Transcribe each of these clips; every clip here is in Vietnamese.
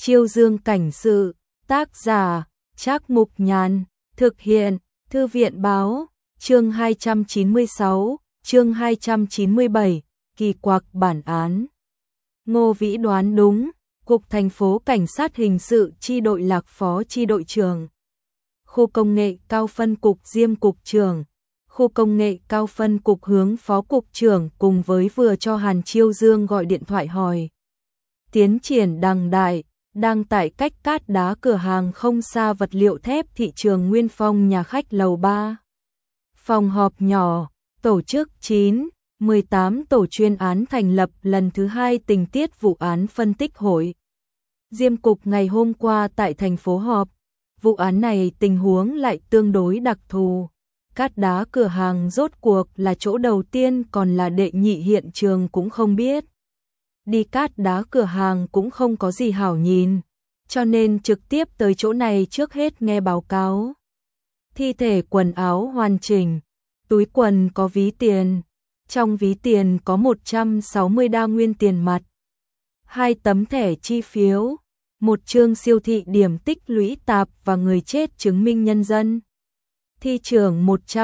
Chiêu Dương cảnh sự, tác giả, Trác Mục Nhàn, thực hiện, Thư viện báo, chương 296, chương 297, kỳ quặc bản án. Ngô Vĩ đoán đúng, Cục Thành phố Cảnh sát Hình sự chi đội Lạc phó chi đội trưởng, Khu công nghệ cao phân cục Diêm cục trưởng, Khu công nghệ cao phân cục Hướng phó cục trưởng cùng với vừa cho Hàn Chiêu Dương gọi điện thoại hỏi. Tiến triển đằng đại, đang tại cách cát đá cửa hàng không xa vật liệu thép thị trường Nguyên Phong nhà khách lầu 3. Phòng họp nhỏ, tổ chức 9-18 tổ chuyên án thành lập lần thứ 2 tình tiết vụ án phân tích hội. Diêm cục ngày hôm qua tại thành phố họp, vụ án này tình huống lại tương đối đặc thù. Cát đá cửa hàng rốt cuộc là chỗ đầu tiên còn là đệ nhị hiện trường cũng không biết. Đi cát đá cửa hàng cũng không có gì hảo nhìn, cho nên trực tiếp tới chỗ này trước hết nghe báo cáo. Thi thể quần áo hoàn chỉnh, túi quần có ví tiền, trong ví tiền có 160 đa nguyên tiền mặt, 2 tấm thẻ chi phiếu, 1 chương siêu thị điểm tích lũy tạp và người chết chứng minh nhân dân. Thi trưởng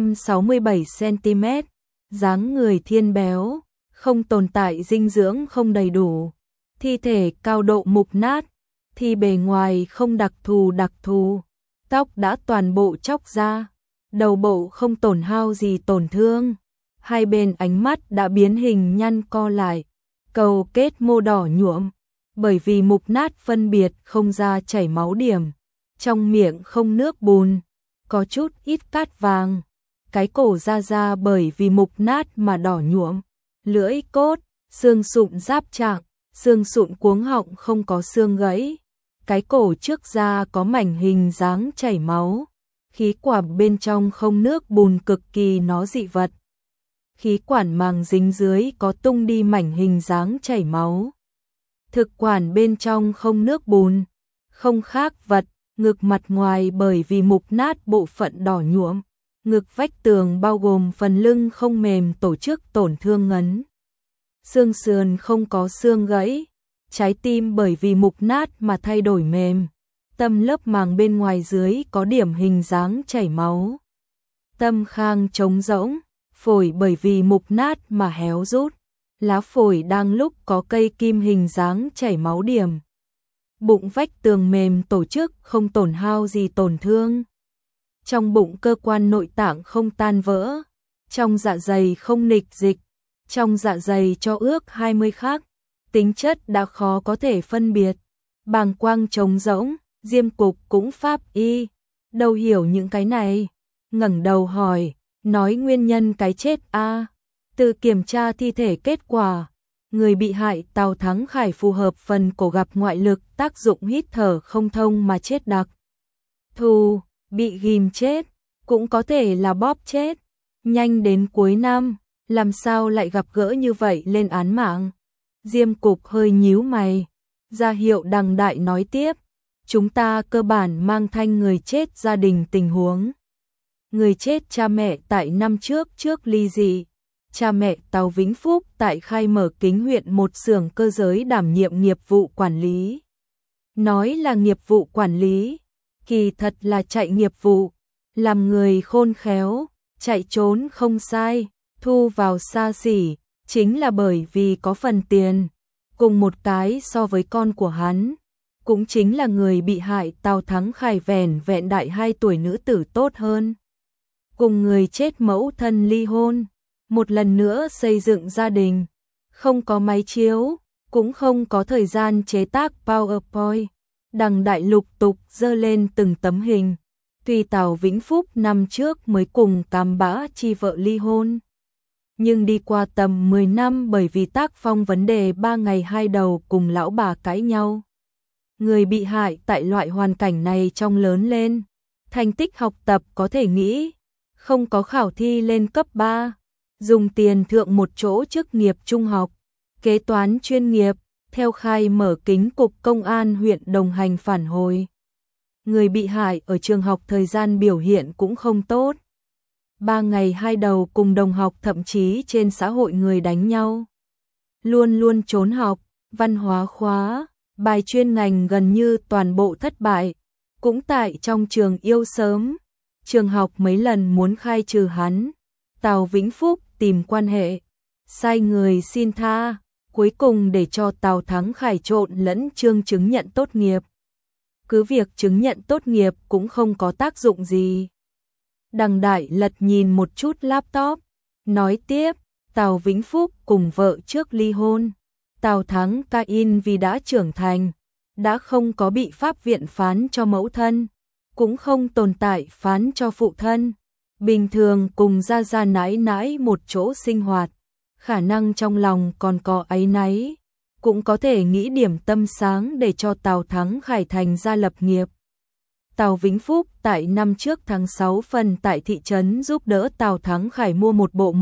167 cm, dáng người thiên béo, không tồn tại dinh dưỡng không đầy đủ, thi thể cao độ mục nát, thi bề ngoài không đặc thù, tóc đã toàn bộ chóc ra, đầu bộ không tổn hao gì tổn thương, hai bên ánh mắt đã biến hình nhăn co lại, cầu kết mô đỏ nhuộm, bởi vì mục nát phân biệt không ra chảy máu điểm, trong miệng không nước bùn, có chút ít cát vàng, cái cổ ra bởi vì mục nát mà đỏ nhuộm. Lưỡi cốt, xương sụn giáp trạng, xương sụn cuống họng không có xương gãy, cái cổ trước da có mảnh hình dáng chảy máu, khí quản bên trong không nước bùn cực kỳ nó dị vật. Khí quản màng dính dưới có tung đi mảnh hình dáng chảy máu. Thực quản bên trong không nước bùn, không khác vật, ngực mặt ngoài bởi vì mục nát bộ phận đỏ nhuộm. Ngực vách tường bao gồm phần lưng không mềm tổ chức tổn thương ngấn. Xương sườn không có xương gãy, trái tim bởi vì mục nát mà thay đổi mềm. Tâm lớp màng bên ngoài dưới có điểm hình dáng chảy máu. Tâm khang trống rỗng, phổi bởi vì mục nát mà héo rút. Lá phổi đang lúc có cây kim hình dáng chảy máu điểm. Bụng vách tường mềm tổ chức không tổn hao gì tổn thương. Trong bụng cơ quan nội tạng không tan vỡ, trong dạ dày không nịch dịch, trong dạ dày cho ước 20 khác, tính chất đã khó có thể phân biệt. Bàng quang trống rỗng, Diêm cục cũng pháp y, đâu hiểu những cái này, ngẩng đầu hỏi, nói nguyên nhân cái chết a. Tự kiểm tra thi thể kết quả, người bị hại Tào Thắng Khải phù hợp phần cổ gặp ngoại lực tác dụng hít thở không thông mà chết đặc thù. Bị ghim chết, cũng có thể là bóp chết. Nhanh đến cuối năm, làm sao lại gặp gỡ như vậy lên án mạng. Diêm cục hơi nhíu mày, ra hiệu đằng đại nói tiếp. Chúng ta cơ bản mang thanh người chết gia đình tình huống. Người chết cha mẹ tại năm trước ly dị. Cha mẹ Tào Vĩnh Phúc tại khai mở Kính huyện một xưởng cơ giới đảm nhiệm nghiệp vụ quản lý. Nói là nghiệp vụ quản lý, kỳ thật là chạy nghiệp vụ, làm người khôn khéo, chạy trốn không sai, thu vào xa xỉ, chính là bởi vì có phần tiền, cùng một cái so với con của hắn, cũng chính là người bị hại Tào Thắng Khải vẻn vẹn đại 2 tuổi nữ tử tốt hơn. Cùng người chết mẫu thân ly hôn, một lần nữa xây dựng gia đình, không có máy chiếu, cũng không có thời gian chế tác PowerPoint. Đằng đại lục tục dơ lên từng tấm hình. Tuy Tào Vĩnh Phúc năm trước mới cùng Cam Bã Chi vợ ly hôn, nhưng đi qua tầm 10 năm bởi vì tác phong vấn đề 3 ngày 2 đầu cùng lão bà cãi nhau. Người bị hại tại loại hoàn cảnh này trong lớn lên, thành tích học tập có thể nghĩ, không có khảo thi lên cấp 3, dùng tiền thượng một chỗ chức nghiệp trung học, kế toán chuyên nghiệp. Theo khai mở Kính cục công an huyện Đồng Hành phản hồi. Người bị hại ở trường học thời gian biểu hiện cũng không tốt. 3 ngày 2 đầu cùng đồng học thậm chí trên xã hội người đánh nhau. Luôn trốn học, văn hóa khóa, bài chuyên ngành gần như toàn bộ thất bại, cũng tại trong trường yêu sớm. Trường học mấy lần muốn khai trừ hắn, Tào Vĩnh Phúc tìm quan hệ, sai người xin tha, cuối cùng để cho Tào Thắng Khải trộn lẫn chương chứng nhận tốt nghiệp. Cứ việc chứng nhận tốt nghiệp cũng không có tác dụng gì. Đằng Đại Lật nhìn một chút laptop, nói tiếp, Tào Vĩnh Phúc cùng vợ trước ly hôn. Tào Thắng Cain vì đã trưởng thành, đã không có bị pháp viện phán cho mẫu thân, cũng không tồn tại phán cho phụ thân. Bình thường cùng gia gia nãi nãi một chỗ sinh hoạt, khả năng trong lòng còn có áy náy, cũng có thể nghĩ điểm tâm sáng để cho Tào Thắng Khải thành ra lập nghiệp. Tào Vĩnh Phúc tại năm trước tháng 6 phần tại thị trấn giúp đỡ Tào Thắng Khải mua một bộ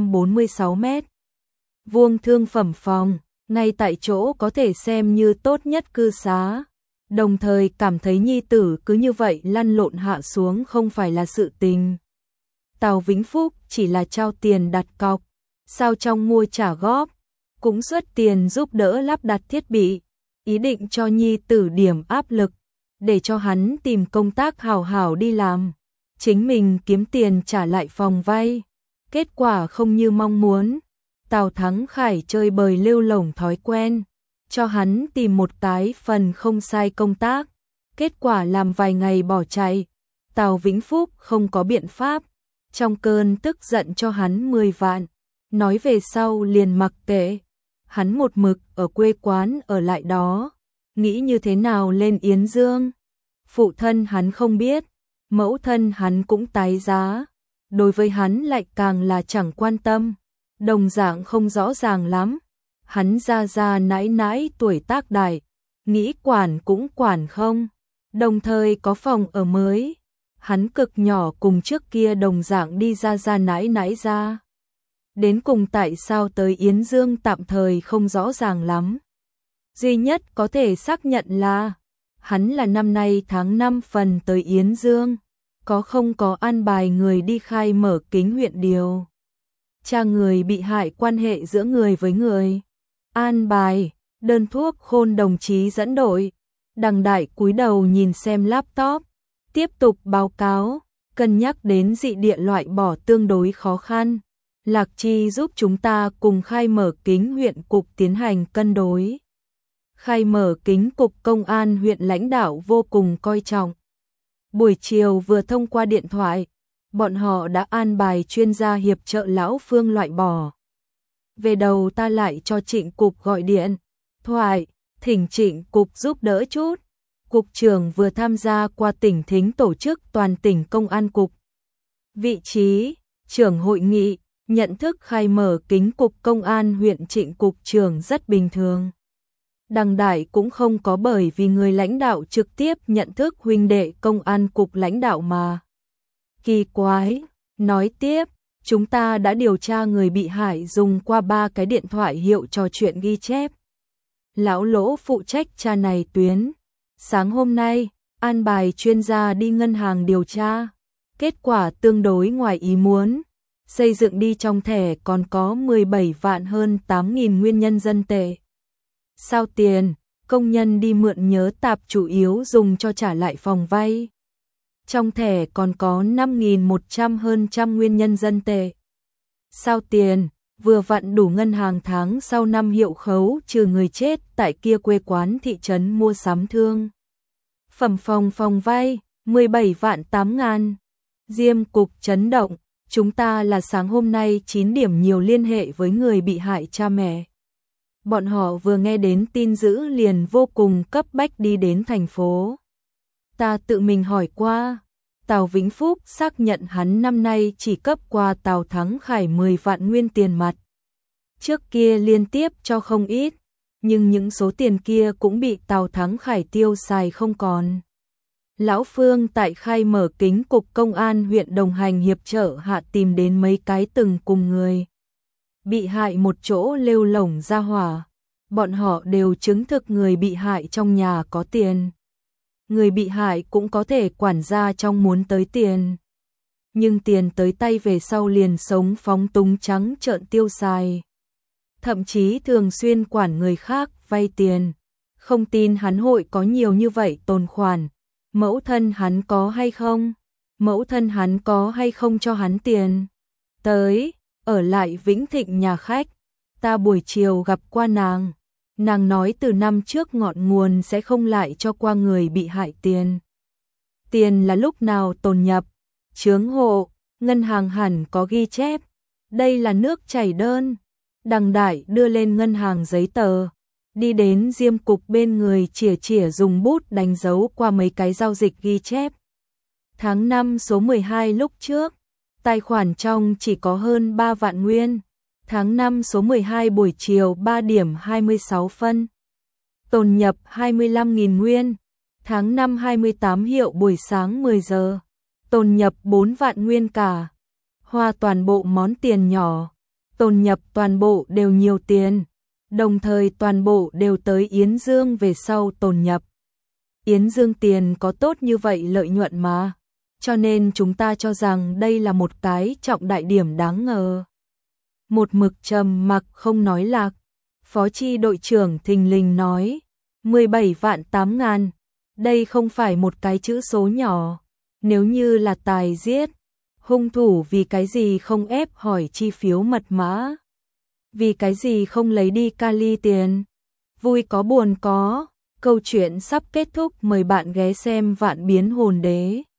146 mét vuông thương phẩm phòng, ngay tại chỗ có thể xem như tốt nhất cư xá. Đồng thời cảm thấy nhi tử cứ như vậy lăn lộn hạ xuống không phải là sự tình. Tào Vĩnh Phúc chỉ là trao tiền đặt cọc, sao trong mua trả góp, cũng xuất tiền giúp đỡ lắp đặt thiết bị, ý định cho nhi tử điểm áp lực, để cho hắn tìm công tác hảo hảo đi làm, chính mình kiếm tiền trả lại phòng vay. Kết quả không như mong muốn, Tào Thắng Khải chơi bời lêu lổng thói quen, cho hắn tìm một cái phần không sai công tác, kết quả làm vài ngày bỏ chạy. Tào Vĩnh Phúc không có biện pháp, trong cơn tức giận cho hắn 10 vạn, nói về sau liền mặc kệ. Hắn một mực ở quê quán ở lại đó, nghĩ như thế nào lên Yến Dương. Phụ thân hắn không biết, mẫu thân hắn cũng tái giá, đối với hắn lại càng là chẳng quan tâm, đồng dạng không rõ ràng lắm. Hắn gia gia nãi nãi tuổi tác đại, nghĩ quản cũng quản không, đồng thời có phòng ở mới. Hắn cực nhỏ cùng trước kia đồng dạng đi gia gia nãi nãi ra. Đến cùng tại sao tới Yến Dương tạm thời không rõ ràng lắm. Duy nhất có thể xác nhận là hắn là năm nay tháng 5 phần tới Yến Dương, có không có an bài người đi khai mở Kính huyện điều tra người bị hại quan hệ giữa người với người. An bài, đơn thuốc Khôn đồng chí dẫn đội. Đằng Đại cúi đầu nhìn xem laptop, tiếp tục báo cáo, cân nhắc đến dị địa loại bỏ tương đối khó khăn. Lạc Chi giúp chúng ta cùng khai mở Kính huyện cục tiến hành cân đối. Khai mở Kính cục công an huyện lãnh đạo vô cùng coi trọng. Buổi chiều vừa thông qua điện thoại, bọn họ đã an bài chuyên gia hiệp trợ lão Phương loại bỏ. Về đầu ta lại cho Trịnh cục gọi điện thoại, thỉnh Trịnh cục giúp đỡ chút. Cục trưởng vừa tham gia qua tỉnh thính tổ chức toàn tỉnh công an cục. Vị trí, trưởng hội nghị, nhận thức khai mở Kính cục công an huyện Trịnh cục trưởng rất bình thường. Đằng Đại cũng không có bởi vì người lãnh đạo trực tiếp nhận thức huynh đệ công an cục lãnh đạo mà. Kỳ quái, nói tiếp, chúng ta đã điều tra người bị hại dùng qua 3 cái điện thoại hiệu trò chuyện ghi chép. Lão Lỗ phụ trách tra này tuyến. Sáng hôm nay, an bài chuyên gia đi ngân hàng điều tra. Kết quả tương đối ngoài ý muốn. Xây dựng đi trong thẻ còn có 17 vạn hơn 8.000 nguyên nhân dân tệ. Sao tiền, công nhân đi mượn nhớ tạp chủ yếu dùng cho trả lại phòng vay. Trong thẻ còn có 5.100 hơn trăm nguyên nhân dân tệ. Sao tiền, vừa vặn đủ ngân hàng tháng sau năm hiệu khấu trừ người chết tại kia quê quán thị trấn mua sắm thương. Phẩm phòng vay, 17 vạn 8 ngàn. Diêm cục chấn động, chúng ta là sáng hôm nay 9 điểm nhiều liên hệ với người bị hại cha mẹ. Bọn họ vừa nghe đến tin dữ liền vô cùng cấp bách đi đến thành phố. Ta tự mình hỏi qua, Tào Vĩnh Phúc xác nhận hắn năm nay chỉ cấp qua Tào Thắng Khải 10 vạn nguyên tiền mặt. Trước kia liên tiếp cho không ít, nhưng những số tiền kia cũng bị Tào Thắng Khải tiêu xài không còn. Lão Phương tại khai mở Kính cục công an huyện đồng hành hiệp trợ hạ tìm đến mấy cái từng cùng người bị hại một chỗ lêu lổng ra hỏa. Bọn họ đều chứng thực người bị hại trong nhà có tiền. Người bị hại cũng có thể quản gia trong muốn tới tiền. Nhưng tiền tới tay về sau liền sống phóng túng trắng trợn tiêu xài. Thậm chí thường xuyên quản người khác vay tiền. không tin hắn hội có nhiều như vậy tồn khoản. Mẫu thân hắn có hay không? Mẫu thân hắn có hay không cho hắn tiền? Tới, ở lại Vĩnh Thịnh nhà khách, ta buổi chiều gặp qua nàng. Nàng nói từ năm trước ngọn nguồn sẽ không lại cho qua người bị hại tiền. Tiền là lúc nào tồn nhập, chướng hộ, ngân hàng hẳn có ghi chép. Đây là nước chảy đơn. Đằng Đại đưa lên ngân hàng giấy tờ, đi đến Diêm Cục bên người chỉa chỉa dùng bút đánh dấu qua mấy cái giao dịch ghi chép. Tháng 5 số 12 lúc trước, tài khoản trong chỉ có hơn 3 vạn nguyên. Tháng 5 số 12 buổi chiều 3 điểm 26 phân. Tồn nhập 25.000 nguyên. Tháng 5 28 hiệu buổi sáng 10 giờ. Tồn nhập 4 vạn nguyên cả. Hoa toàn bộ món tiền nhỏ. Tồn nhập toàn bộ đều nhiều tiền. Đồng thời toàn bộ đều tới Yến Dương về sau tồn nhập. Yến Dương tiền có tốt như vậy lợi nhuận mà. Cho nên chúng ta cho rằng đây là một cái trọng đại điểm đáng ngờ. Một mực trầm mặc không nói lạc. Phó chi đội trưởng thình lình nói. 17 vạn 8 ngàn. Đây không phải một cái chữ số nhỏ. Nếu như là tài giết, hung thủ vì cái gì không ép hỏi chi phiếu mật mã? Vì cái gì không lấy đi kali tiền? Vui có buồn có. Câu chuyện sắp kết thúc, mời bạn ghé xem Vạn Biến Hồn Đế.